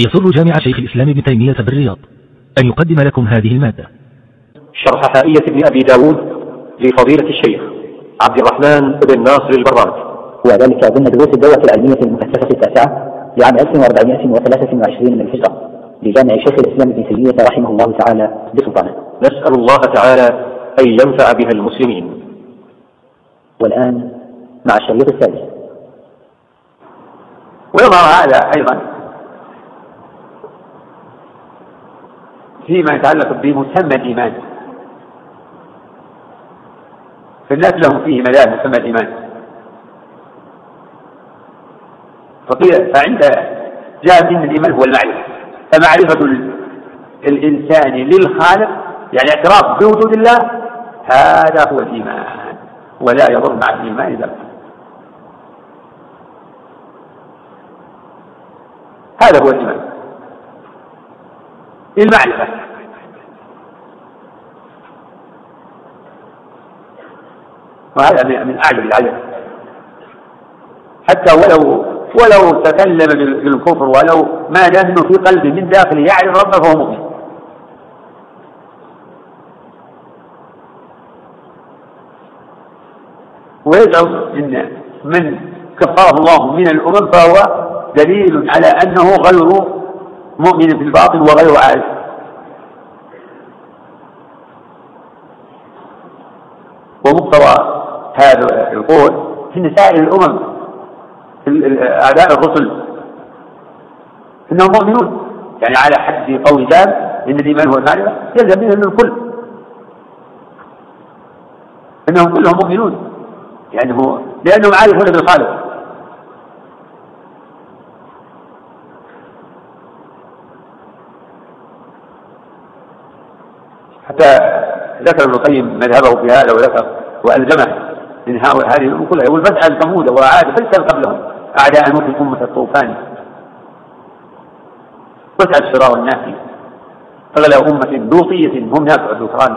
يسر جامع شيخ الإسلام ابن تيمية بالرياض أن يقدم لكم هذه المادة. شرح حائية ابن أبي داود لفضيلة الشيخ عبد الرحمن بن ناصر البراد، وذلك ضمن دروس الدورة العلمية المكثفة التاسعة لعام 1423 من الهجرة لجامع شيخ الإسلام ابن تيمية رحمه الله تعالى بسلطانه. نسأل الله تعالى أن ينفع بها المسلمين. والآن مع الشريط الثالث. ويظهر هذا أيضا فيما يتعلق بمسمى الإيمان، فالناس لهم فيه ملاذ مسمى الإيمان. فعند جاء من الإيمان هو المعرفة، فمعرفة الإنسان للخالق يعني اعتراف بوجود الله، هذا هو الإيمان، ولا يضر مع الإيمان ذنب. هذا هو الإيمان، المعرفة. وهذا من أعجب العجب، حتى ولو تكلم بالكفر، ولو ما نهن في قلبه من داخله يعرف ربه فهو مؤمن. ويزعم إن من كفره الله من الأمم فهو دليل على أنه غير مؤمن في الباطن وغير عارف. ومقتضى هذا القول في سائر الأمم أعداء الرسل إنهم مؤمنون، يعني على حد قول جاب إن الإيمان هو المعرفة، يلزم منهم الكل إنهم كلهم مؤمنون، يعني لأنهم عارفون بالخالق. حتى ذكر ابن القيم مذهبه في هذا، وذكر وألزمه من هذه الأمور كلها، يقول فاسأل ثمود وعاد فاسأل قبلهم أعداء الموت أمة الطوفان، واسأل شرار الناس أغلى أمة لوطية هم نافع الذكران،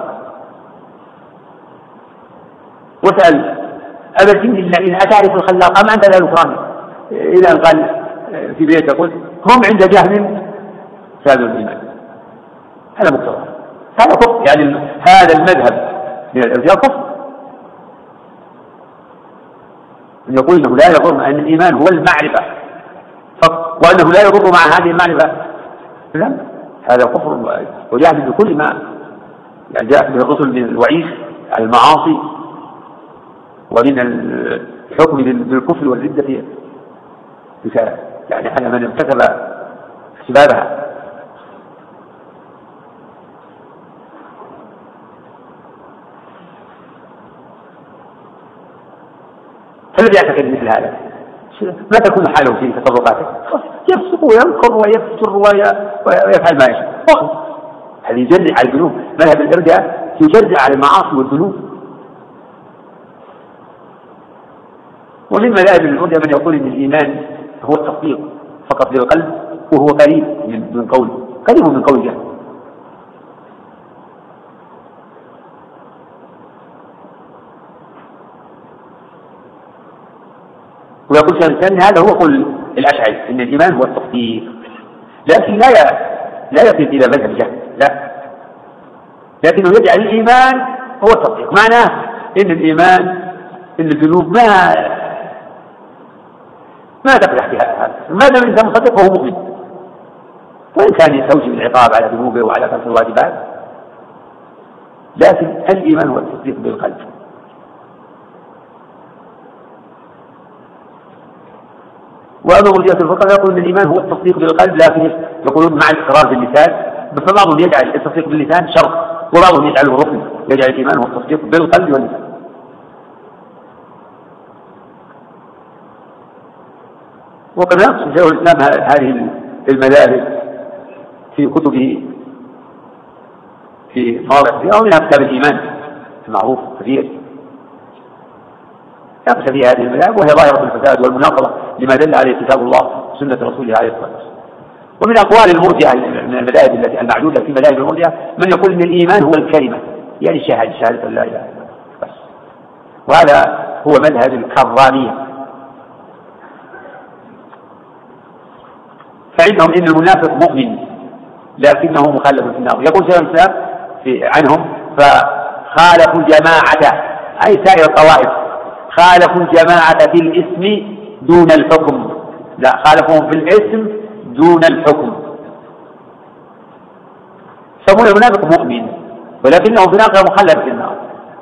واسأل أبا الجند الذين أتعرف الخلاق أم أنت لا ذكران، إلى أن قال في بيت يقول هم عند جهل سادوا الإيمان. هذا مقتضى، هذا كفر، يعني هذا المذهب من الارجاء كفر، أن يقول إنه لا يضر مع أن الإيمان هو المعرفة فقط، وأنه لا يضر مع هذه المعرفة، لا، هذا كفر وجهل بكل ما يعني جاء به الرسل من الوعيد على المعاصي ومن الحكم بالكفر والردة يعني على من ارتكب أسبابها. فالذي يعتقد مثل هذا ما تكون حاله في تصرفاته، يفسق وينكر ويفجر ويفعل ما يشاء. هذه يجرع على الذنوب، مذهب الإرجاء يجرع على المعاصي والذنوب. ومن مذاهب الإرجاء من يقول إن الإيمان هو التصديق فقط بالقلب، وهو قريب من قول جهل. ويقول شيخ الإسلام هذا هو قول الأشعري إن الإيمان هو التصديق، لكن لا يصل إلى مذهب جهل، لا، لكنه يجعل الإيمان هو التصديق. معناه إن الإيمان إن الذنوب ما تقدح بها، ما دام الإنسان مصدق فهو مؤمن، وإن كان يستوجب العقاب على ذنوبه وعلى ترك الواجبات، لكن الإيمان هو التصديق بالقلب. وأما مرجئة الفقهاء يقول أن الإيمان هو التصديق بالقلب، لكن يقولون مع الإقرار باللسان، بس بعضهم يجعل التصديق باللسان شرط، وبعضهم يجعله ركن، يجعل الإيمان هو التصديق بالقلب واللسان. وقد يقصد شيخ الإسلام هذه المذاهب في كتبه في مواضع كثيرة، ومنها كتاب الإيمان المعروف كثير، يقصد في هذه المذاهب، وهي ظاهرة الفساد والمناقضة لما دل عليه كتاب الله وسنة رسوله عليه الصلاة والسلام. ومن أقوال المرجئة من المذاهب التي المعدودة في مذاهب المرجئة من يقول إن الإيمان هو الكلمة، يعني شهادة لا إله إلا الله بس. وهذا هو مذهب الكرامية. فعندهم إن المنافق مؤمن لكنه مخلد في النار. يقول شيخ الإسلام عنهم فخالفوا الجماعة أي سائر الطوائف، خالفوا الجماعة في الاسم دون الحكم، لا خالفوهم في الاسم دون الحكم. يسمون المنافق مؤمن ولكنه في الآخرة مخلد في النار.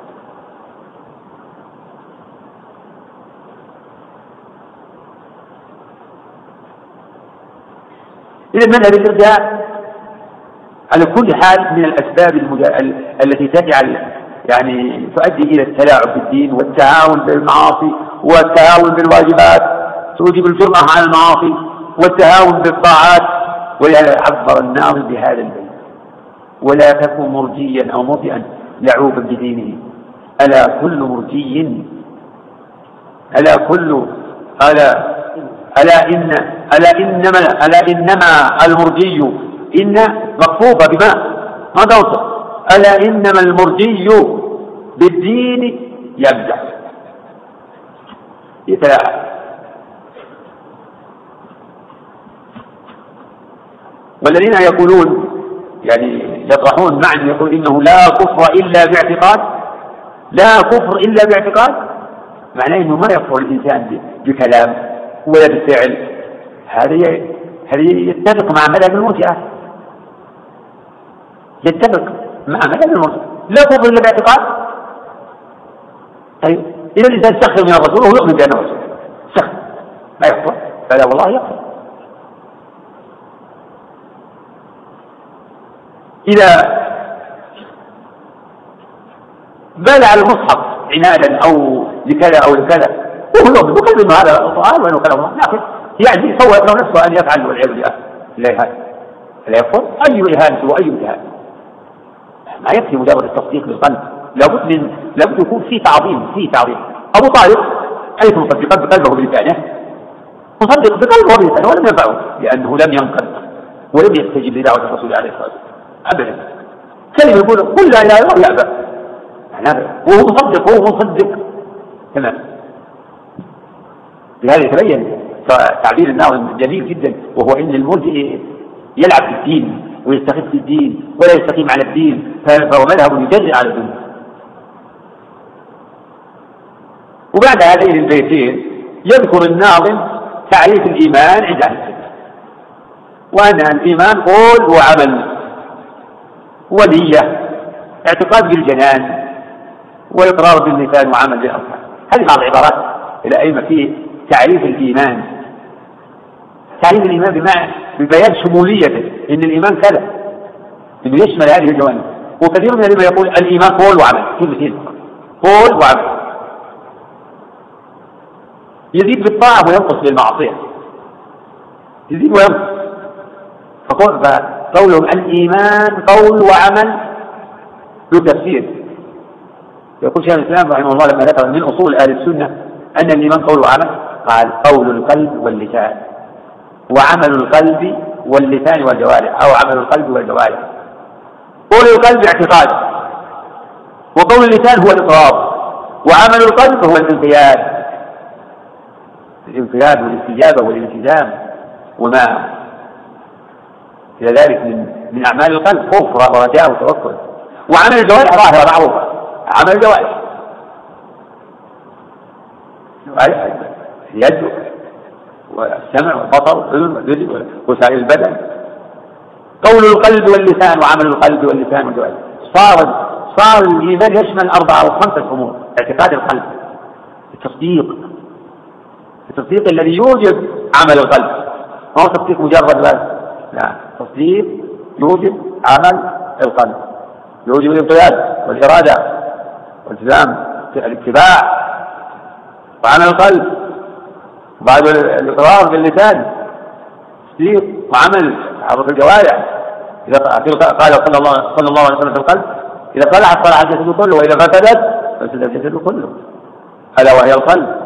إذا منهج الإرجاء على كل حال من الأسباب التي تجعل يعني تؤدي إلى التلاعب بالدين والتهاون بالمعاصي والتهاون بالواجبات، توجب الجرأة على المعاصي والتهاون بالطاعات. ولهذا عبر الناظم بهذا البيت: ولا تكن مرجيا أو مرجئا لعوبا بدينه، ألا كل مرجي ألا إنما المرجي إن مخفوفة بما ما توصف، ألا إنما المرجي بالدين يبدع يتلاعب. والذين يقولون يعني يطرحون معنى يقول إنه لا كفر إلا باعتقاد، لا كفر إلا باعتقاد، معناه إنه ما يكفر الإنسان بكلام ولا بالفعل. هذه يتفق مع مذهب المرجئة، يتفق مع مذهب المرجئة، لا كفر إلا باعتقاد. طيب إذا الإنسان سخر من الرسول وهو يؤمن بأنه رسول، سخر ما يكفر؟ فلا والله يكفر. إذا بال على المصحف عنادا أو لكذا أو لكذا وهو يؤمن بقلب هذا القرآن وأنه كلام الله، لكن يعني سوى له نفسه أن يفعل والعياذ بالله لا يهان، لا يكفر. أي إهانة وأي امتهان؟ ما يكفي مجرد التصديق بالقلب، لابد يكون في تعظيم. أبو طالب أيضا مصدقا بقلبه بلسانه، مصدق بقلبه بلسانه ولم ينفعه لأنه لم ينقذ ولم يستجب لدعوة الرسول عليه الصلاة والسلام أبدا. كلمة يقول قل لا إله إلا الله يأبى، وهو مصدق تمام. لهذا يتبين تعبير الناظم جميل جدا، وهو إن المرجئ يلعب في الدين ويستخف في الدين ولا يستقيم على الدين، فهو مذهب يجرئ على الدين. وبعد هذين البيتين يذكر الناظم تعريف الإيمان عند أهل السنة، وأن الإيمان قول وعمل ونية، اعتقاد بالجنان وإقرار باللسان وعمل بالأركان. هذه بعض العبارات الأئمة في تعريف الإيمان. تعريف الإيمان ببيان شموليته، إن الإيمان كذا، إنه يشمل هذه الجوانب. وكثير من الذين يقول الإيمان قول وعمل، كلمتين قول وعمل، يزيد بالطاعة وينقص بالمعصية، يزيد وينقص. فقولهم الإيمان قول وعمل له تفسير. يقول شيخ الإسلام رحمه الله لما ذكر من أصول أهل السنة أن الإيمان قول وعمل، قال قول القلب واللسان، وعمل القلب واللسان والجوارح، أو عمل القلب والجوارح. قول القلب اعتقاد، وقول اللسان هو الإقرار، وعمل القلب هو الانقياد والاستجابة والالتزام وما إلى ذلك من أعمال القلب، خوف ورجاء وتوكل. وعمل الجوارح ظاهرة معروفة، عمل الجوارح اليد والسمع والبصر والذل وسائر البدن. قول القلب واللسان وعمل القلب واللسان والجوارح. صار الإيمان يشمل 4 أو 5 أمور: اعتقاد القلب، التصديق الذي يوجب عمل القلب، ما هو تصديق مجرد بس، لا، تصديق يوجب عمل القلب، يوجب الانقياد والإرادة والالتزام الاتباع وعمل القلب، وبعد الإقرار باللسان تصديق وعمل حركة الجوارح. إذا قال صلى الله عليه وسلم في القلب: إذا صلحت صلح الجسد كله، وإذا فسدت فسد الجسد كله، ألا وهي القلب.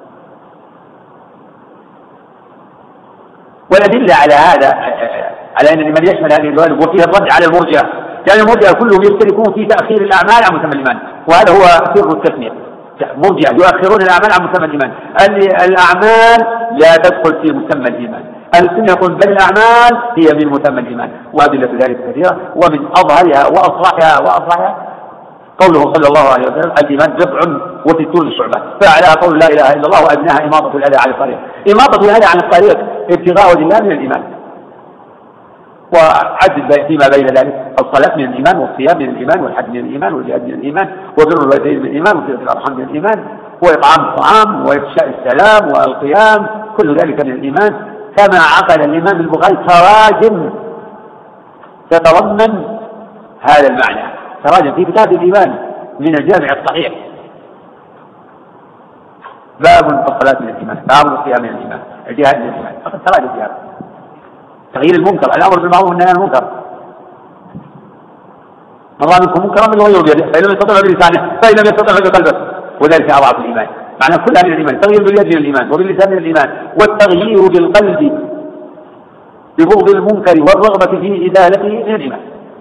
والأدلة على هذا على أن من يشمل هذه الجوانب وفيها الرد على المرجئة، يعني المرجئة كلهم يشتركون في تأخير الأعمال عن مسمى الإيمان، وهذا هو سر التسمية. مرجئة يؤخرون الأعمال عن مسمى الإيمان. الأعمال لا تدخل في مسمى الإيمان، أهل السنة يقول بل الأعمال هي من مسمى الإيمان، وأدلة ذلك كثيرة، ومن أظهرها وأصلحها قوله صلى الله عليه وسلم الإيمان 69 شعبة، فأعلاها قول لا إله إلا الله، وأدناها إماطة الأذى عن الطريق. إماطة الأذى عن الطريق ابتغاء وجه الله من الإيمان، وعدد فيما بين ذلك الصلاة من الإيمان، والصيام من الإيمان، والحج من الإيمان، والجهاد من الإيمان، وبر الوالدين من الإيمان، وصلة الأرحام من الإيمان، وإطعام الطعام، وإفشاء السلام، والقيام، كل ذلك من الإيمان. كما عقد الإمام البخاري تراجم تتضمن هذا المعنى، تراجم في كتاب الإيمان من الجامع الصحيح، باب الصلاة من الإيمان، باب الصيام من الإيمان، الجهاد من الإيمان، فقد تراجم في هذا. تغيير المنكر، الأمر بالمعروف والنهي عن المنكر، من رأى منكم منكرا فليغيره بيده، فإن لم يستطع بلسانه، فإن لم يستطع بقلبه، وذلك أضعف الإيمان. معنى كلها من الإيمان، تغيير باليد من الإيمان، وباللسان من الإيمان، والتغيير بالقلب ببغض المنكر والرغبة في إزالته من الإيمان.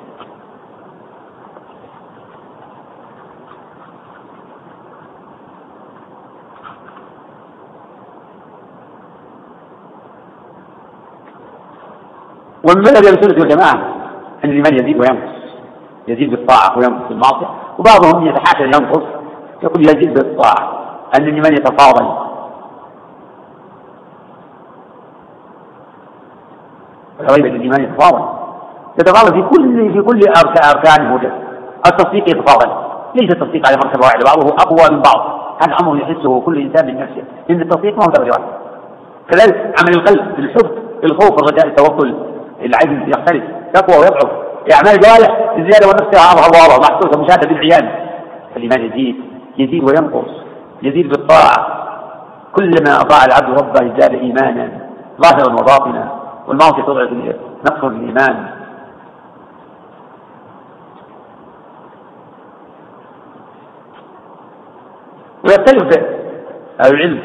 ومن مذهب أهل السنة والجماعة أن الإيمان يزيد وينقص، يزيد بالطاعة وينقص بالمعصية، وبعضهم يتحاشى ينقص، يقول يزيد بالطاعة، أن الإيمان يتفاضل. غير الإيمان يتفاضل في كل أركان وجد. التصديق يتفاضل، ليس التصديق على مرتبة واحدة، بعضه أقوى من بعض، هذا أمر يحسه كل إنسان من نفسه، إن التصديق ما هو درجة واحدة. كذلك عمل القلب، الحب، الخوف، الرجاء، التوكل، العجز يختلف، يقوى ويضعف. أعمال الجوارح الزيادة والنفس أظهر محسوسة مشاهدة بالعيان. الإيمان يزيد وينقص، يزيد بالطاعة، كلما أطاع العبد ربه زاد إيمانا ظاهرا وباطنا، والمعصية تضعف نقص الإيمان. ويختلف أهل العلم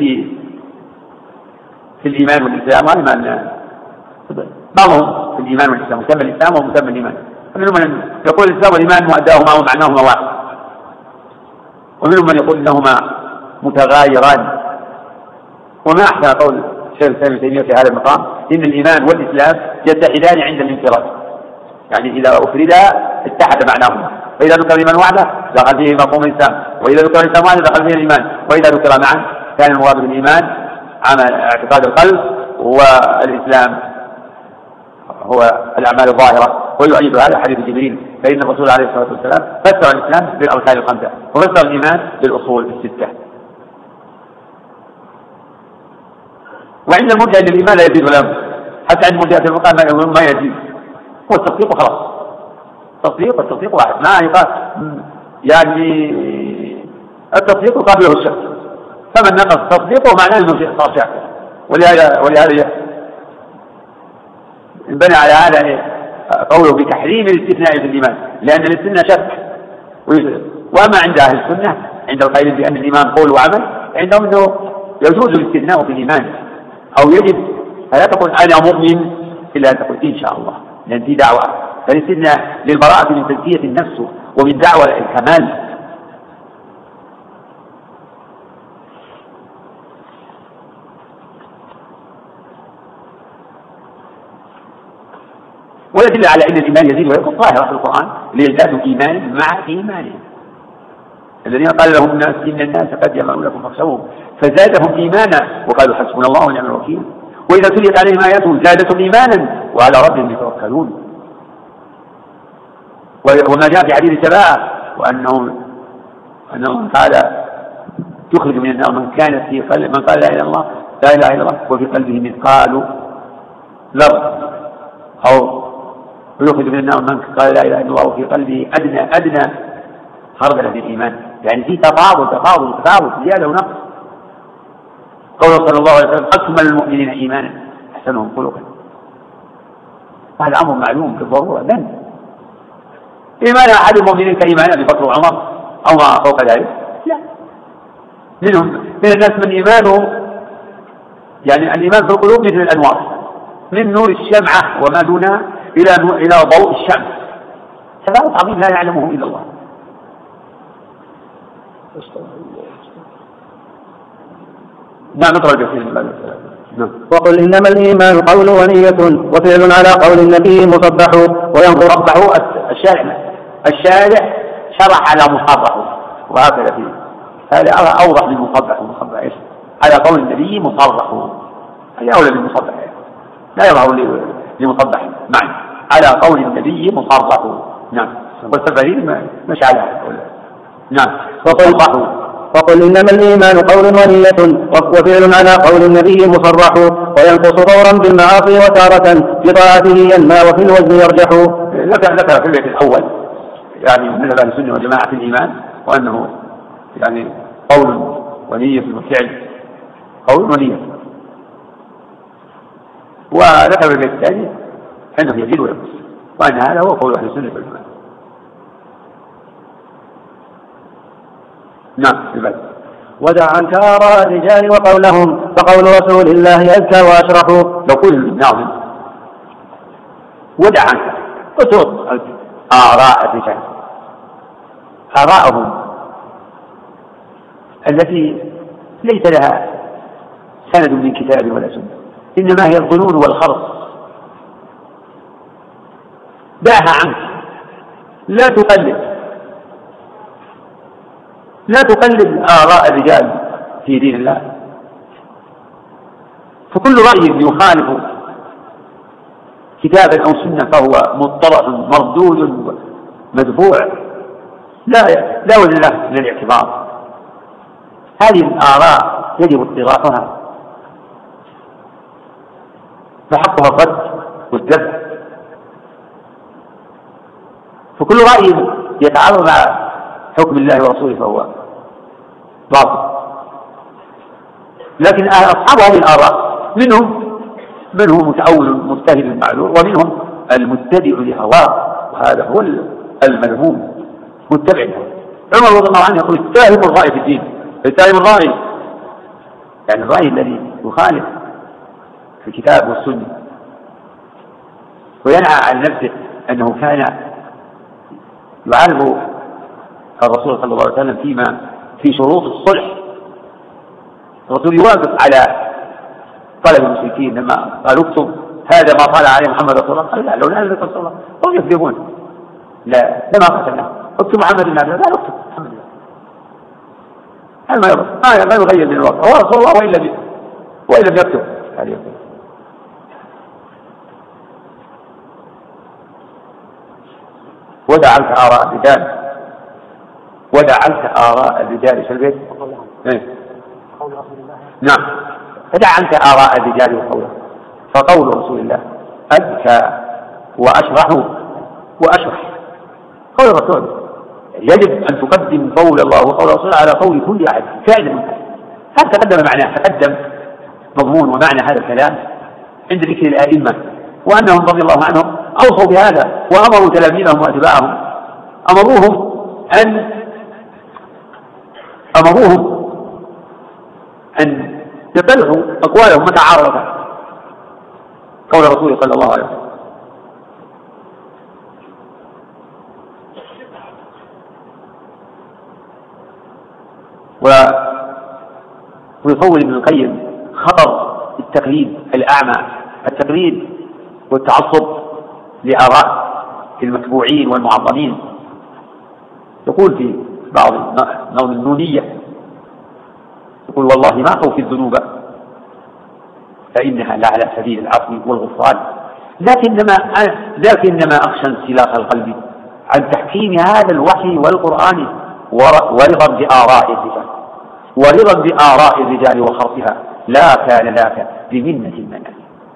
في الإيمان والإسلام، بعضهم في الإيمان والإسلام مسمى الإسلام ومسمى الإيمان، ومنهم من يقول الإسلام والإيمان مؤداهما ومعناهما واحد، ومنهم من يقول إنهما متغايران. وما أحسن قول الشيخ الإسلام ابن تيمية في هذا المقام، إن الإيمان والإسلام يتحدان عند الانفراد، يعني إذا أفردا اتحد معناهما، فإذا ذكر الإيمان وحده دخل فيه مفهوم الإسلام، وإذا ذكر الإسلام وحده دخل فيه الإيمان، وإذا ذكر معا كان المراد بالإيمان عمل اعتقاد القلب، والإسلام هو الأعمال الظاهرة. ويؤيد هذا حديث جبريل، فإن الرسول عليه الصلاة والسلام فسر الإسلام بالأركان الخمسة، وفسر الإيمان بالأصول الستة. وعند المرجئة الإيمان لا يزيد ولا ينقص، حتى عند مرجئة المقام ما يزيد، هو التصديق خلاص، التصديق واحد، ما يقال يعني التصديق قابله الشك، فمن نقص تصديقه معناه أنه صار شك. ولهذا انبنى على هذا قوله بتحريم الاستثناء في الإيمان، لأن الاستثناء شك. وأما عند أهل السنة عند القائلين بأن الإيمان قول وعمل، عندهم أنه يجوز الاستثناء في الإيمان أو يجب، فلا تقول أنا مؤمن إلا أن تقول إن شاء الله، لأن في دعوة، فالاستثناء للبراءة من تزكية النفس ومن دعوة الكمال. ويدل على أن الإيمان يزيد وينقص ظاهرة في القرآن، ليزدادوا إيمانا مع إيمانهم. الذين قال لهم الناس إن الناس قد جمعوا لكم فاخشوهم فزادهم إيمانا وقالوا حسبنا الله ونعم الوكيل، وإذا تليت عليهم آياته زادتهم إيمانا وعلى ربهم يتوكلون. وما جاء في حديث الشفاعة وأنه قال يخرج من النار من كانت في قلب من قال لا إله إلا الله وفي قلبه مثقال ذرة، أو يخرج من النار من قال لا إله إلا الله وفي قلبه أدنى خردلة من الإيمان. يعني في تفاضل زيادة ونقص. قوله صلى الله عليه وسلم أكمل المؤمنين إيمانا أحسنهم خلقا، هذا أمر معلوم بالضرورة. من إيمان أحد المؤمنين كإيمان أبي بكر وعمر أو ما فوق ذلك؟ لا، من الناس من إيمانه يعني الإيمان في القلوب مثل الأنوار، من نور الشمعة وما دونها إلى ضوء الشمس، تفاوت عظيم لا يعلمه إلا الله. نعم، نقرأ الجسير من بعد السلام. وقل إنما الإيمان قول ونية وفعل على قول النبي مصبح. وينصبح الشارع شرع على مصبح، وهكذا فيه هذا أوضح من مصبح. إيش على قول النبي مصرح، هذا أولى بالمصبح، لا يظهر لمصبح معنى على قول النبي مصرح. نعم. والسفرين مش على نعم. وقل إنما الإيمان قول ونية وفعل على قول النبي مصرح. وينقص طورا بالمعاصي وتارة بطاعته ينمى وفي الوزن يرجح. ذكر في البيت الأول يعني من أهل السنة والجماعة في الإيمان، وأنه يعني قول ونية وفعل، قول ونية. وذكر في البيت الثاني أنه يزيد وينقص، وأن هذا هو قول أهل السنة والجماعة. نعم. ودع عنك آراء الرجال وقولهم فقول رسول الله أزكى وأشرف. لو قل الناظم ودع عنك اترك آراء الرجال، آراءهم التي ليس لها سند من كتاب ولا سنة، إنما هي الظنون والخرص. دعها عنك، لا تقلد آراء الرجال في دين الله. فكل رأي يخالف كتابا أو سنة فهو مضطرح مردود مدفوع، لا وجه له للاعتبار. هذه الآراء يجب اطراحها، فحقها الرد والدفع. فكل رأي يتعارض مع حكم الله ورسوله فهو باطل. لكن أصحاب هذه الآراء منهم متأول مجتهد معذور، ومنهم المتبع لهواه، وهذا هو المذموم متبع. عمر رضي الله عنه يقول اتهم الرأي في الدين، اتهم الرأي يعني الرأي الذي يخالف في الكتاب والسنة، وينعى عن نفسه أنه كان يعارض الرسول صلى الله عليه وسلم في شروط الصلح. الرسول يوافق على طلب المشركين لما قالوا اكتب هذا ما قال عليه محمد رسول الله، قال لا، لو نزل رسول الله هم يكذبون، لا لما قتلنا اكتب محمد بن عبد الله، لا اكتب محمد، هذا ما يغير من الواقع، هو رسول الله وإن لم يكتب هذا يكتب. ودع عنك آراء الرجال، ودع عنك آراء الرجال في البيت. نعم. ودع عنك آراء الرجال وقوله، فقول رسول الله أزكى وأشرح. قول الرسول يجب أن تقدم قول الله وقول الرسول على قول كل أحد فعلا. هذا تقدم معناه، تقدم مضمون ومعنى هذا الكلام عند ذكر الأئمة، وأنهم رضي الله عنهم أوصوا بهذا وأمروا تلاميذهم وأتباعهم، أمروهم أن يبلغوا أقوالهم متى عارضت قول الرسول صلى الله عليه وسلم. ويطول ابن القيم خطر التقليد الأعمى، التقليد والتعصب لآراء المتبوعين والمعظمين. يقول في بعض نظم النونية، يقول والله ما أخوفي الذنوب فإنها لا على سبيل العفو والغفران، لكنما أخشى انسلاخ القلب عن تحكيم هذا الوحي والقرآن ورضا بآراء الرجال وخرصها، لا كان ذاك بمنة المنام،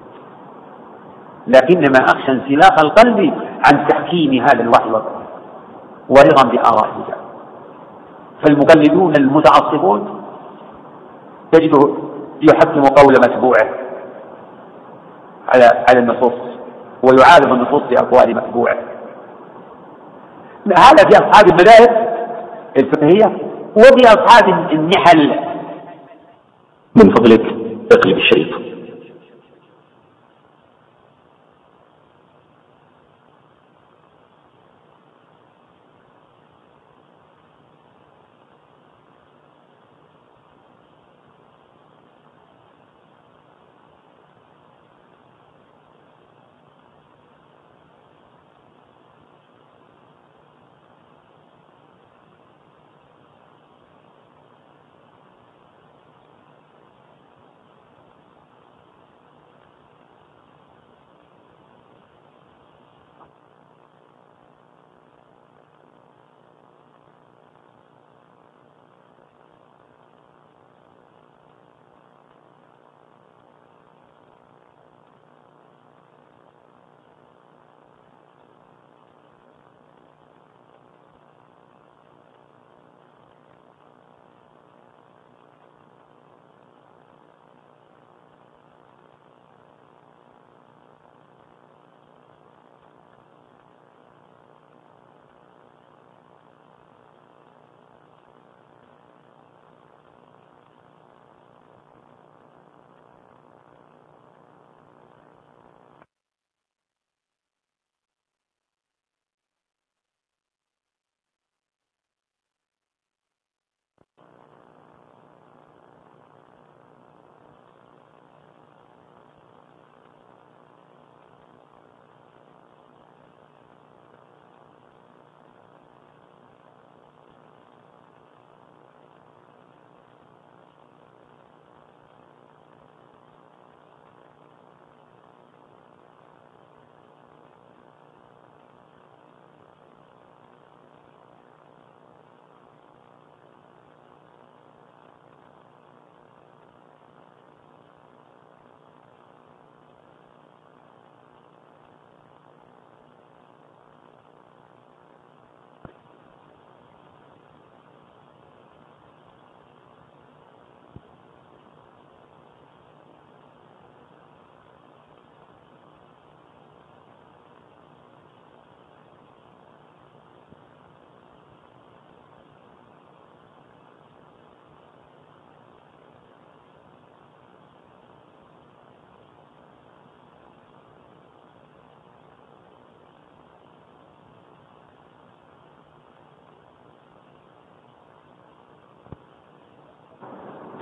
لكنما أخشى انسلاخ القلب عن تحكيم هذا الوحي والقرآن ورضا بآراء الرجال. فالمقلدون المتعصبون تجده يحكم قول متبوعه على النصوص، ويعارض النصوص بأقوال متبوعه. هذا في أصحاب المذاهب الفقهية وفي أصحاب النحل. من فضلك اقلب الشريط.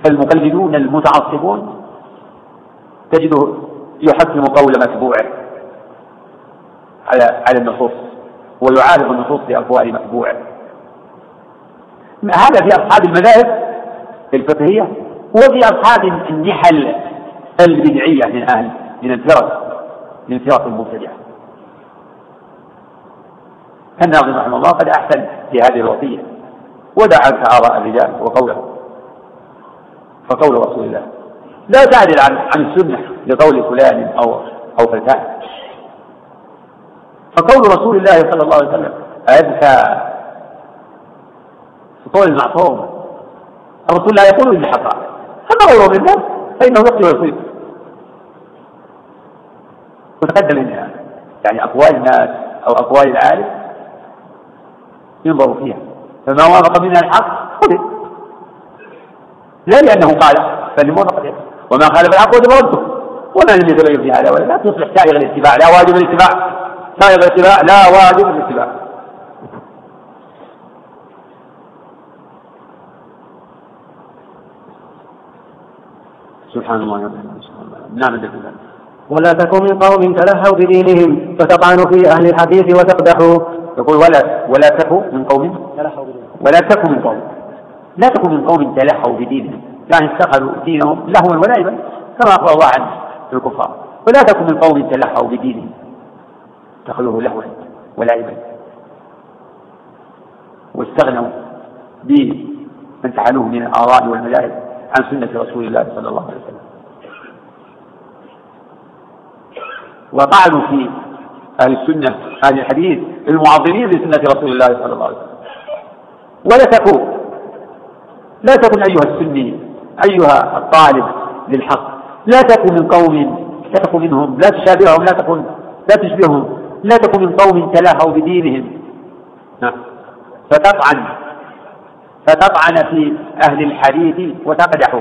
فالمقلدون المتعصبون تجده يحكم قول متبوعه على النصوص ويعارض النصوص بأقوال متبوعه. هذا في أصحاب المذاهب الفقهية وفي أصحاب النحل البدعية من الفرق المبتدعة. الناظم رحمه الله قد أحسن في هذه الوصية ودعا آراء الرجال وقوله، فقول رسول الله لا تعدل عن السنة لقول فلان أو فلان، فقول رسول الله صلى الله عليه وسلم أذكى قول المعصوم. الرسول لا يقول إلا حقا، أما غيره من الناس فإنه يخطئ ويصيب. وتقدم منها يعني أقوال الناس أو أقوال العالم ينظر فيها، فما وافق منها الحق خذ، لا لأنه قال فلموافقته، وما خالف الحق وجب رده، وما لم يتبين في هذا ولا لا تصبح سائغ الاتباع لا واجب الاتباع، سائغ الاتباع لا واجب الاتباع. سبحان الله نعم. ولا تكن من قوم تلهوا بدينهم فتطعن في أهل الحديث وتقدحوا. يقول ولا تكن من قوم لا تكن من قوم تلهوا بدينهم، يعني استقلوا دينهم لهوا ولعبا كما أخبر الله عنه في الكفار. ولا تكن من قوم تلهوا بدينهم اتخذوه لهوا ولعبا واستغنوا بمن فعلوه من الآراء والمذاهب عن سنة رسول الله صلى الله عليه وسلم، وطعنوا في أهل السنة أهل الحديث المعظمين لسنة رسول الله صلى الله عليه وسلم. لا تكن أيها السني أيها الطالب للحق، لا تكن من قوم تكن منهم، لا تشابههم، لا تشبههم، لا تكن من قوم تلاهوا بدينهم فتطعن في أهل الحديث وتقدحوا.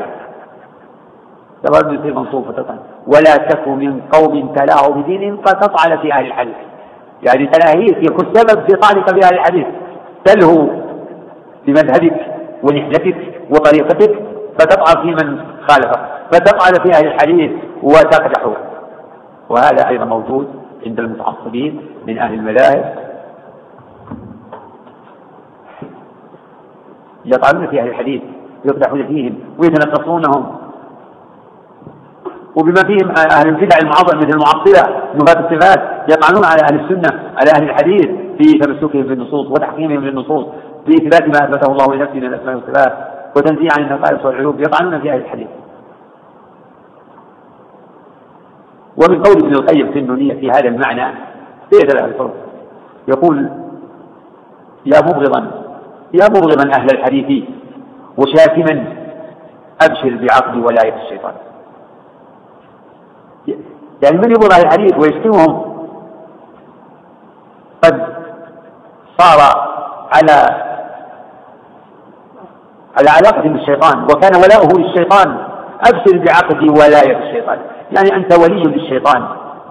يصير منصوب فتطعن. ولا تكن من قوم تلاهوا بدينهم فتطعن في أهل الحديث، يعني تلاهيك يكون سبب في طعنك في أهل الحديث، تلهو بمذهبك ونحلتك وطريقتك فتطعن في من خالفك، فتطعن في أهل الحديث وتقدحوا. وهذا أيضا موجود عند المتعصبين من أهل المذاهب، يطعنون في أهل الحديث يقدحون فيهم ويتنقصونهم، وبما فيهم أهل البدع المعظم مثل المعطلة نفاة الصفات يطعنون على أهل السنة على أهل الحديث في تمسكهم في النصوص وتحكيمهم للنصوص بإثبات ما أثبته الله لنفسه من الأسماء والصفات وتنزيه عن النقائص والعيوب، يطعنون في أهل الحديث. ومن قول ابن القيم في النونية في هذا المعنى بيد الفرق يقول يا مبغضا أهل الحديث وشاتما أبشر بعقد ولاية الشيطان. يعني من يبغض أهل الحديث ويشتمهم قد صار على علاقة بالشيطان وكان ولاؤه للشيطان. أبشر بعقد ولاية الشيطان، يعني أنت ولي للشيطان.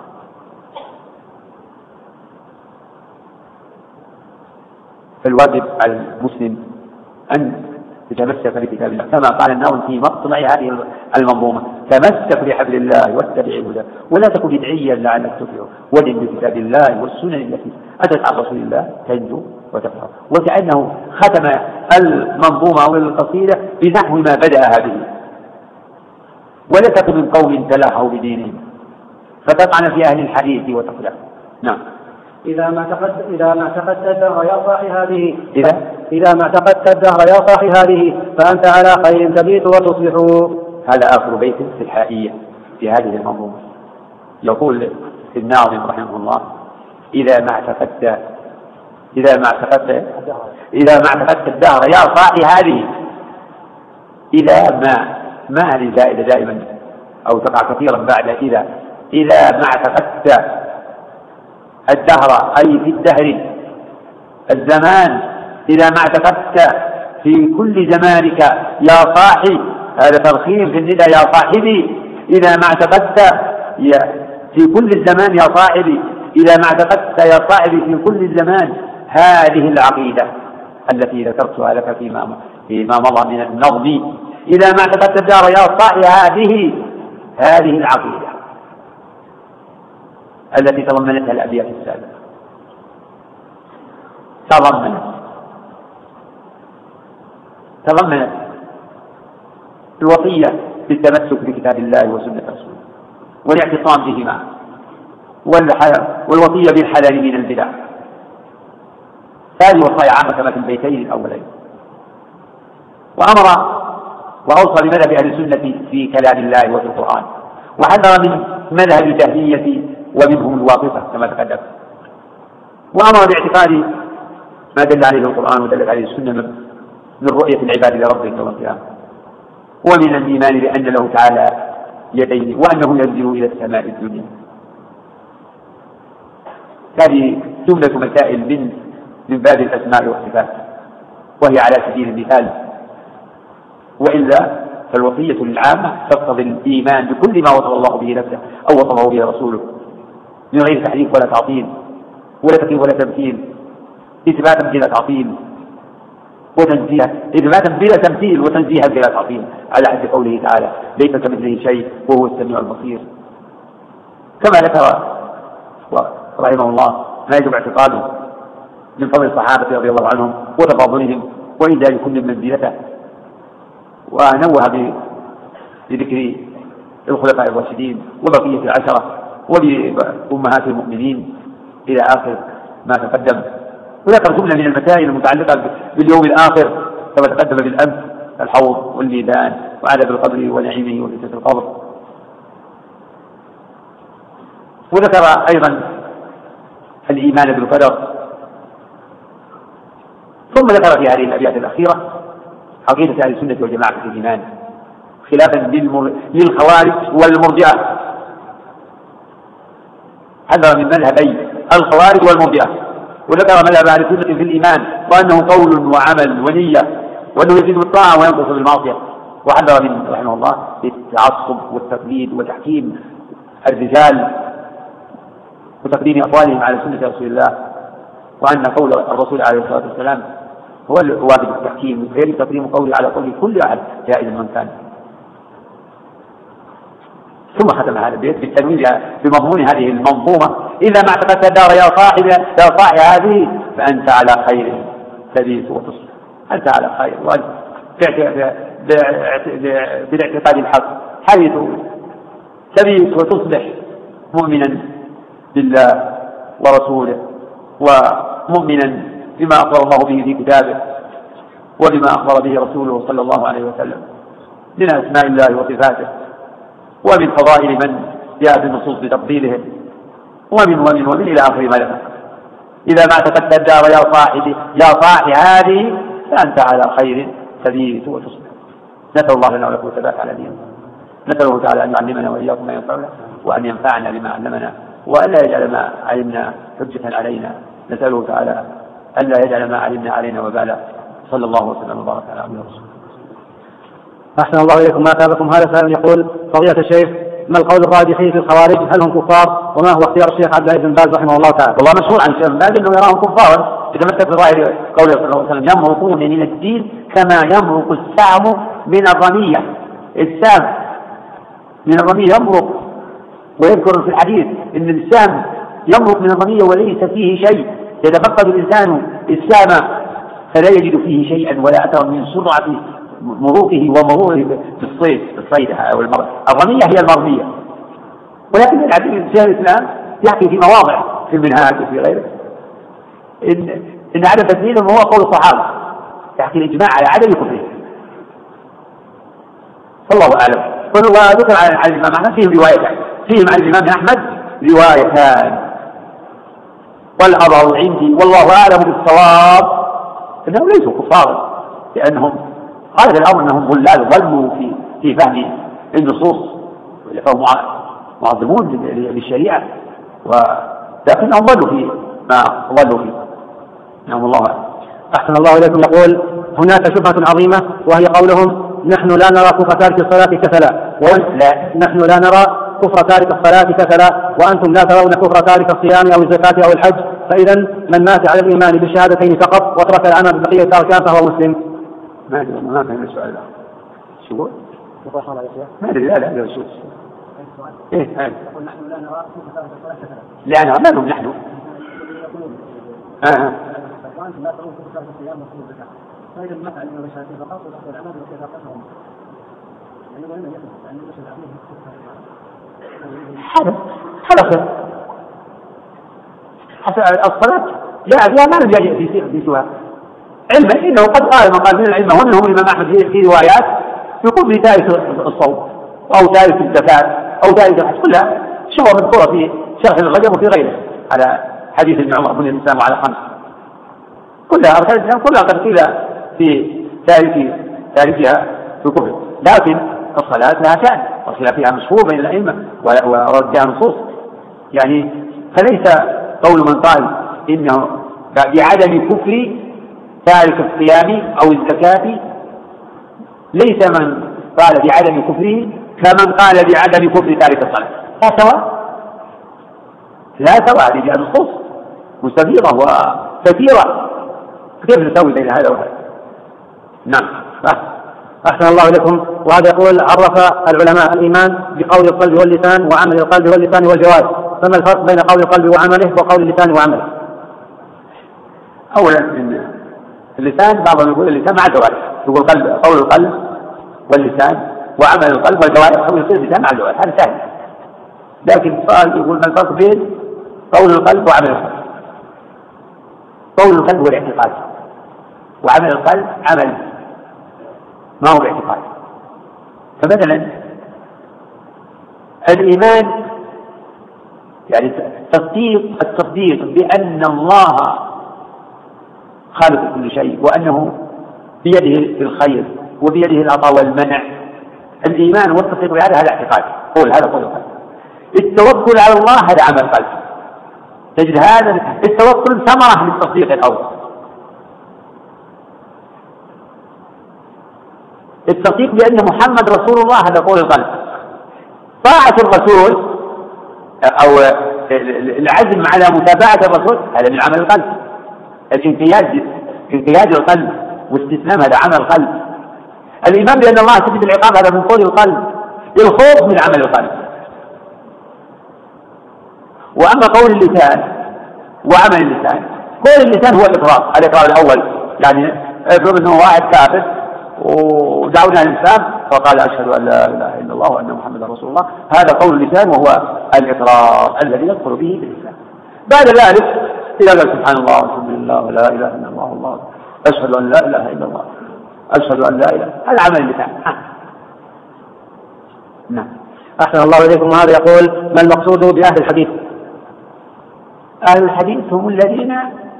فالواجب على المسلم أن يتمسك بكتاب الله كما قال الناظم في مطلع هذه المنظومة: تمسك بحبل الله واتبع الهدى ولا تكن بدعيا لعلك تفلح ودن بكتاب الله والسنن التي أتت عن رسول الله تنجو وتفلح. وكأنه ختم المنظومة والقصيدة بنحو ما بدأها به: ولا تكن من قوم تلاهوا بدينهم فتطعن في أهل الحديث وتفلح. نعم. إذا ما اعتقدت الدهر يا صاحي هذه فأنت على خير تبيت وتصبح. هذا آخر بيت في الحائية في هذه المنظومة. يقول الناظم رحمه الله: إذا ما اعتقدت الدهر يا صاحي هذه. إذا ما هذه زائدة دائما أو تقع كثيرا بعد إذا ما اعتقدت الدهر أي في الدهر الزمان، إذا ما اعتقدت في كل زمانك يا صاحي، هذا ترخيم في الندى يا صاحبي. إذا ما اعتقدت في كل الزمان يا صاحبي، إذا ما اعتقدت يا صاحبي في كل الزمان هذه العقيدة التي ذكرتها لك فيما مضى من النظم إذا ما اعتقدت الدار يا صاحي هذه العقيدة التي تضمنتها الأبيات السابقة، تضمنت الوصية بالتمسك بكتاب الله وسنة رسوله والاعتصام بهما، والوصية بالحذر من البدع. هذه وصايا عامة كما في البيتين الأولين. وأمر وأوصى بمذهب أهل السنة في كلام الله وفي القرآن، وحذر من مذهب الجهمية ومنهم الواقفة كما تقدم، وأمر باعتقاد ما دل عليه القرآن ودلت عليه السنة من رؤية العباد لربهم يوم القيامة، ومن الإيمان بأن له تعالى يدين وأنه ينزل إلى السماء الدنيا. هذه جملة مسائل من باب الأسماء والصفات، وهي على سبيل المثال، وإلا فالوصية للعامة تقتضي الإيمان بكل ما وصف الله به نفسه أو وصفه به رسوله من غير تحريف ولا تعطيل ولا تكييف ولا تمثيل، إثباتا بلا تعطيل وتنزيها، إثباتا بلا تمثيل وتنزيها بلا تعطيل، على حد قوله تعالى ليس كمثله شيء وهو السميع البصير. كما ذكر رحمه الله ما يجب اعتقاده من فضل الصحابة رضي الله عنهم وتفاضلهم وإنزال كل منزلته، ونوه بذكر الخلفاء الراشدين وبقية العشرة وبأمهات المؤمنين إلى آخر ما تقدم. وذكر جملة من المسائل المتعلقة باليوم الآخر كما تقدم بالأمس، الحوض والميزان وعذاب القبر ونعيمه وفتنة القبر. وذكر أيضا الإيمان بالقدر، ثم ذكر في هذه الأبيات الأخيرة عقيدة أهل السنة والجماعة في الإيمان خلافا للخوارج والمرجئة. حذر من مذهبي الخوارج والمرجئة، وذكر مذهب أهل السنة في الإيمان وأنه قول وعمل ونية، وأنه يزيد بالطاعة وينقص بالمعصية. وحذر من رحمه الله التعصب والتقليد وتحكيم الرجال وتقديم أقوالهم على سنة رسول الله، وأن قول الرسول عليه الصلاة والسلام هو الواجب التحكيم، غير تقديم قوله على قول كل أحد جائز من كان. ثم ختم هذا البيت بالتنويه بمضمون هذه المنظومة: إذا ما اعتقدت الدار يا صاحي هذه فأنت على خير تبيت وتصبح. أنت على خير بالاعتقاد الحق، حيث تبيت وتصبح مؤمنا بالله ورسوله ومؤمنا بما أخبر الله به في كتابه وبما أخبر به رسوله صلى الله عليه وسلم من أسماء الله وصفاته ومن فضائل من جاء بالنصوص بتفضيلهم ومن إلى آخر ما ذكر. إذا ما اعتقدت الدار يا صاحي هذه فأنت على خير تبيت وتصبح. نسأل الله لنا ولكم الثبات على دينه، نسأله تعالى أن يعلمنا وإياكم ما ينفعنا وأن ينفعنا بما علمنا وأن لا يجعل ما علمنا حجة علينا. نسأله تعالى أن لا يجعل ما علمنا علينا وبالا. صلى الله وسلم وبارك على عبده ورسوله. أحسن الله إليكم. ما أتابكم هذا سائل يقول: فضيلة الشيخ، ما القول الراجحي في الخوارج؟ هل هم كفار؟ وما هو اختيار الشيخ عبد العزيز بن باز رحمه الله تعالى؟ والله مشهور عن الشيخ بن باز أنه يراهم كفارا، يتمسك بظاهر قوله صلى الله عليه وسلم: يمرقون من الدين كما يمرق السهم من الرمية. السهم من الرمية يمرق، ويذكر في الحديث أن السهم يمرق من الرمية وليس فيه شيء، يتفقد الإنسان السهم فلا يجد فيه شيئا ولا أثر من سرعة مروقه ومروره في الصيد أو المرء. الرمية هي المرمية. ولكن الحديث شيخ الإسلام يحكي في مواضع في المنهاج وفي غيره إن عدم تسليمهم هو قول الصحابة، يحكي الإجماع على عدم كفرهم. الله أعلم. وذكر عن الإمام أحمد فيهم روايتان، فيهم عن الإمام أحمد روايتان، والأظهر عندي والله أعلم بالصواب أنهم ليسوا كفارا، لأنهم غالب الأمر أنهم ضلال ظلموا في فهم النصوص، فهم معظمون للشريعة، ولكنهم ضلوا في ما ضلوا فيه. نعم الله أعلم. أحسن الله إليكم. يقول: هناك شبهة عظيمة وهي قولهم: نحن لا نرى كفر تارك الصلاة كسلا، نحن لا نرى كفر تارك الصلاة كسلا، وأنتم لا ترون كفر تارك الصيام أو الزكاة أو الحج، فإذا من مات على الإيمان بالشهادتين فقط وترك العمل ببقية الأركان فهو مسلم. ما كان السؤال يقول؟ يقول حرام عليك ما أدري. لا يسوس. إيه يقول نحن لا نرى كفر تارك الصلاة كفلا. لا نرى. ما نهم نحن؟ وأنتم لا ترون كفر تارك الصيام وصوم الزكاة. فإذا المثل إنه بشهادتين فقط والعمل وكذا قسمهم. يعني يقول إنه يثبت أن يدخل عليه هذا حتى الصلاة لا ما لم يجئ في سواها علما. إنه قد قال من قال من العلم ومنهم الإمام أحمد في روايات يقول في تارك الصوم أو تارك الزكاة أو تارك الحج، كلها شبه مذكورة في شرح الرجب وفي غيره على حديث ابن عمر بن الإسلام على 5. كلها أركان الإسلام كلها قد قيل في تاركها بكفر. لكن الصلاة لها شأن والخلاف فيها مشهور بين الأئمة وردها نصوص. يعني فليس قول من قال إنه بعدم كفر تارك الصيام أو الزكاة، ليس من قال بعدم كفره كمن قال بعدم كفر تارك الصلاة. لا سواء هذه نصوص مستفيضة وكثيرة، كيف نسوي بين هذا وهذا؟ نعم. أحسن الله إليكم. وهذا يقول عرف العلماء الإيمان بقول القلب واللسان وعمل القلب واللسان والجوارح، فما الفرق بين قول القلب وعمله وقول اللسان وعمله؟ أولا اللسان بعضهم يقول اللسان مع الجوارح، يقول قول القلب واللسان وعمل القلب والجوارح، أو يصير اللسان مع الجوارح، هذا سهل. لكن السؤال يقول ما الفرق بين قول القلب وعمل القلب؟ قول القلب هو الاعتقاد، وعمل القلب عمل ما هو باعتقاد. فمثلا الإيمان يعني التصديق بأن الله خالق كل شيء وأنه بيده الخير وبيده العطاء والمنع. الإيمان والتصديق بهذا هذا اعتقاد، هذا قول القلب. التوكل على الله هذا عمل قلب. تجد هذا التوكل ثمرة من تصديق الأول. التصديق بأن محمد رسول الله هذا قول القلب. طاعة الرسول أو العزم على متابعة الرسول هذا من عمل القلب. انقياد القلب واستسلام هذا عمل القلب. الإيمان بأن الله سبب العقاب هذا من قول القلب. الخوف من عمل القلب. وأما قول اللسان وعمل اللسان، قول اللسان هو الإقرار، الإقرار الأول. يعني افرض أنه واحد كافر ودعونا الإسلام فقال أشهد أن لا إله إلا الله وأن محمد رسول الله، هذا قول اللسان وهو الإقرار الذي يدخل به في الإسلام. بعد ذلك إذا قال سبحان الله والحمد لله ولا إله إلا الله والله أشهد أن لا إله إلا الله أشهد أن لا إله، هذا عمل اللسان. نعم. أحسن الله إليكم. وهذا يقول ما المقصود بأهل الحديث؟ أهل الحديث هم الذين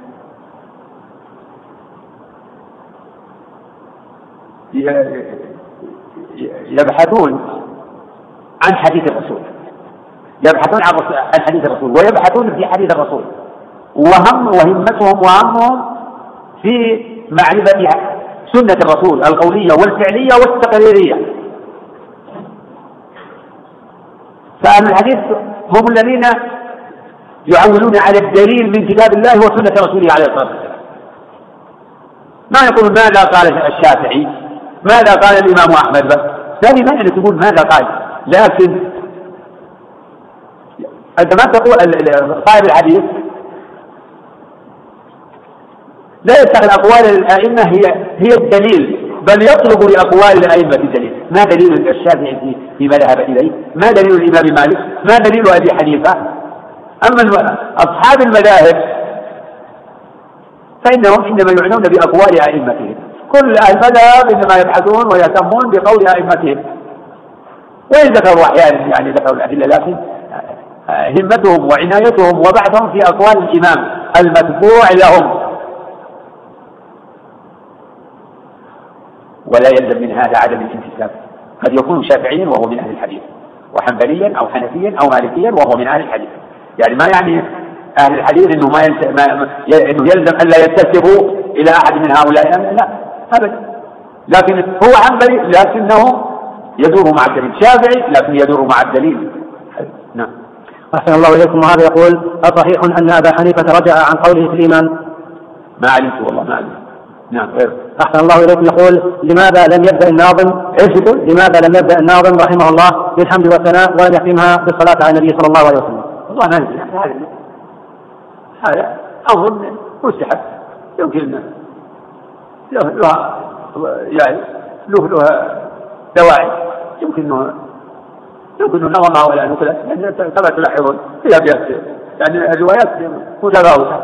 يبحثون عن حديث الرسول، يبحثون عن حديث الرسول ويبحثون في حديث الرسول، وهمتهم وهمهم في معرفة سنة الرسول القولية والفعلية والتقريرية. فأهل الحديث هم الذين يعولون على الدليل من كتاب الله وسنة رسوله عليه الصلاة والسلام. ما يقول ماذا قال الشافعي، ماذا قال الإمام أحمد، بس لا بمعنى أن تقول ماذا قال، لكن أنت ما تقول صاحب الحديث لا يتخذ أقوال الأئمة هي الدليل، بل يطلب لأقوال الأئمة الدليل. ما دليل الشافعي فيما ذهب إليه؟ ما دليل الإمام مالك؟ ما دليل أبي حنيفة؟ أما أصحاب المذاهب فإنهم إنما يعنون بأقوال أئمتهم. كل أهل المذهب إنما يبحثون ويهتمون بقول أئمتهم، وإن ذكروا أحيانا يعني ذكروا الأدلة، لكن همتهم وعنايتهم وبحثهم في أقوال الإمام المتبوع لهم. ولا يلزم من هذا عدم الانتساب. قد يكون شافعيا وهو من أهل الحديث، وحنبليا أو حنفيا أو مالكيا وهو من أهل الحديث. يعني ما يعني أهل الحديث إنه إنه يلزم أن لا ينتسبوا إلى أحد من هؤلاء، لا أبدا. لكن هو حنبلي لكنه يدور مع الدليل، شافعي لكن يدور مع الدليل. نعم. أحسن الله إليكم. وهذا يقول أصحيح أن أبا حنيفة رجع عن قوله في الإيمان؟ ما علمت والله ما علمت. نعم غير. أحسن الله إليكم. يقول لماذا لم يبدأ الناظم رحمه الله بالحمد والثناء ولم يختمها بالصلاة على النبي صلى الله عليه وسلم؟ والله ما ندري، هذا أمر مستحب، يمكن له دواعي، يمكن نظمها ولا نقلت، يعني كما تلاحظون في أبيات يعني الروايات متفاوتة،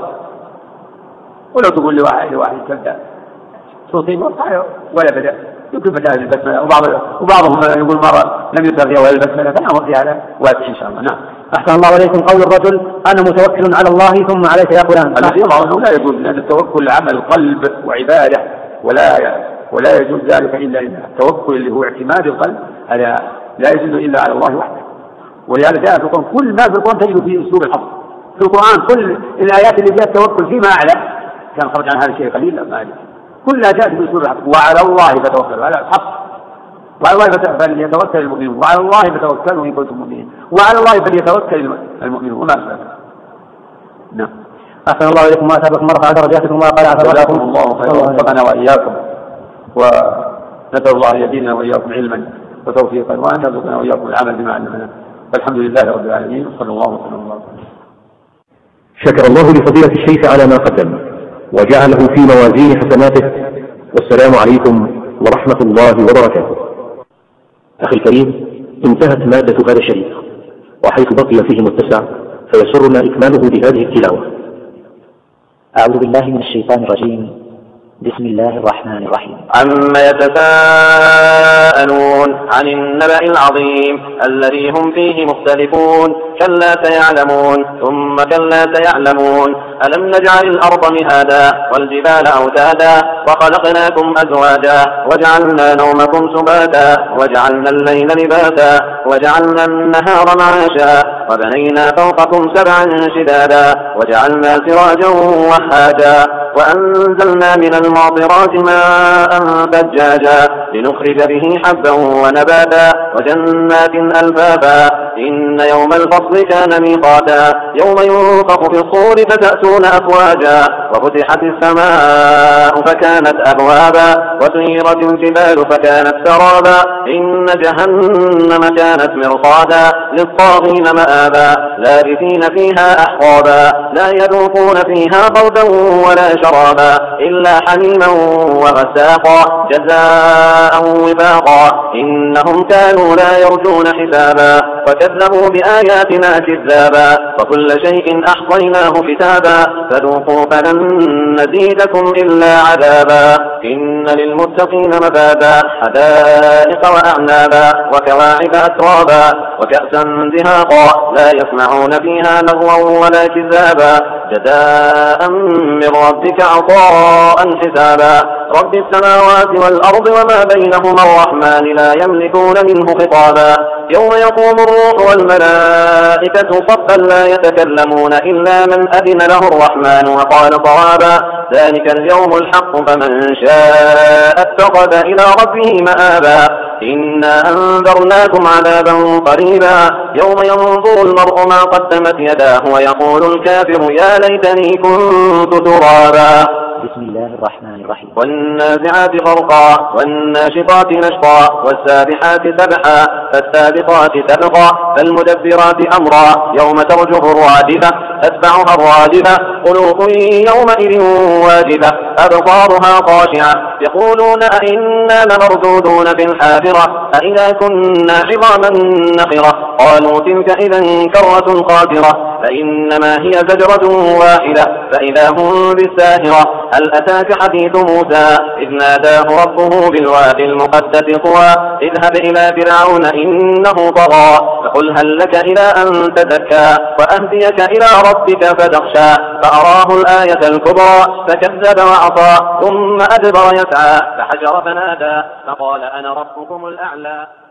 ولو تقول لواحد تبدأ صوتي ولا بدأ، يمكن بدأ البسملة، وبعضهم يقول مرة لم يبدأ فيها ولا البسملة، فالأمر في هذا واسع إن شاء الله. نعم. أحسن الله إليكم. قول الرجل أنا متوكل على الله ثم عليك يا فلان، الذي يظهر لا يجوز، لأن التوكل عمل قلب وعبادة ولا يجوز ذلك إلا لله. التوكل اللي هو اعتماد القلب هذا لا يجوز إلا على الله وحده، ولهذا جاء في القرآن كل ما في القرآن تجد فيه أسلوب الحظ. في القرآن كل الآيات اللي جاءت التوكل فيما أعلى كان خرج عن هذا الشيء قليلا، ما أعلم كلها جاءت بأسلوب الحظ. وعلى الله فتوكلوا، على الحق، وعلى الله فليتوكل المؤمنون، وعلى الله فتوكلوا إن كنتم مؤمنين، وعلى الله فليتوكل المؤمنون وما أشبه. نعم. أحسن الله إليكم. ما أتابكم مرفع درجاتكم وقال جزاكم الله خيرا ووفقنا وإياكم، ونسأل الله أن يزيدنا وإياكم علما وتوفيقا، وأن يرزقنا وإياكم العمل بما علمنا، والحمد لله رب العالمين، وصلى الله وسلم وبارك. شكر الله لفضيلة الشيخ على ما قدم وجعله في موازين حسناته، والسلام عليكم ورحمة الله وبركاته. أخي الكريم، انتهت مادة هذا الشريط، وحيث بقي فيه متسع فيسرنا إكماله بهذه التلاوة. أعوذ بالله من الشيطان الرجيم. بسم الله الرحمن الرحيم. عما يتساءلون عن النبأ العظيم الذي هم فيه مختلفون. كلا سيعلمون ثم كلا سيعلمون. ألم نجعل الأرض مهادا والجبال أوتادا وخلقناكم أزواجا وجعلنا نومكم سباتا وجعلنا الليل لباسا وجعلنا النهار معاشا وبنينا فوقكم سبعا شدادا وجعلنا سراجا وهاجا وأنزلنا من المعصرات ماء ثجاجا لنخرج به حبا ونباتا وجنات ألفافا. إن يوم الفصل كان ميقاتا. يوم ينفخ في الصور فتأتون أفواجا وفتحت السماء فكانت أبوابا وسيرت الجبال فكانت سرابا. إن جهنم كانت مرصادا للطاغين مآبا لابثين فيها أحقابا لا يذوقون فيها بردا ولا شرابا إلا حميما وغساقا جزاء وفاقا. إنهم كانوا لا يرجون حسابا وكذبوا بآياتنا كذابا وكل شيء أحصيناه كتابا فذوقوا فلن نزيدكم إلا عذابا. إن للمتقين مفازا حدائق وأعنابا وكواعب أترابا وكأسا دهاقا لا يسمعون فيها لغوا ولا كذابا جزاء من ربك عطاء حسابا. رب السماوات والأرض وما بينهما الرحمن لا يملكون منه خطابا. يوم يقوم الروح والملائكة صفا لا يتكلمون إلا من أذن له الرحمن وقال صوابا. ذلك اليوم الحق فمن شاء اتخذ إلى ربه مآبا. إنا أنذرناكم عذابا قريبا يوم ينظر المرء ما قدمت يداه ويقول الكافر يا ليتني كنت ترابا. بسم الله الرحمن الرحيم. والنازعات غرقا والناشطات نشطا والسابحات سبحا فالسابقات سبقا فالمدبرات أمرا يوم ترجف الرادفة تتبعها الرادفة قلوب يومئذ واجفة أبصارها خاشعة يقولون أئنا لمردودون في الحافرة أئذا كنا عظاما نخرة قالوا تلك إذا كرة خاسرة فإنما هي زجرة واحدة فإذا هم بالساهرة. هل أتاك حديث موسى إذ ناداه ربه بالوادي المقدس طوى اذهب إلى فرعون إنه طغى فقل هل لك إلى أن تزكى وأهديك إلى ربك فتخشى فأراه الآية الكبرى فكذب وعصى ثم أدبر يسعى فحشر فنادى فقال أنا ربكم الأعلى.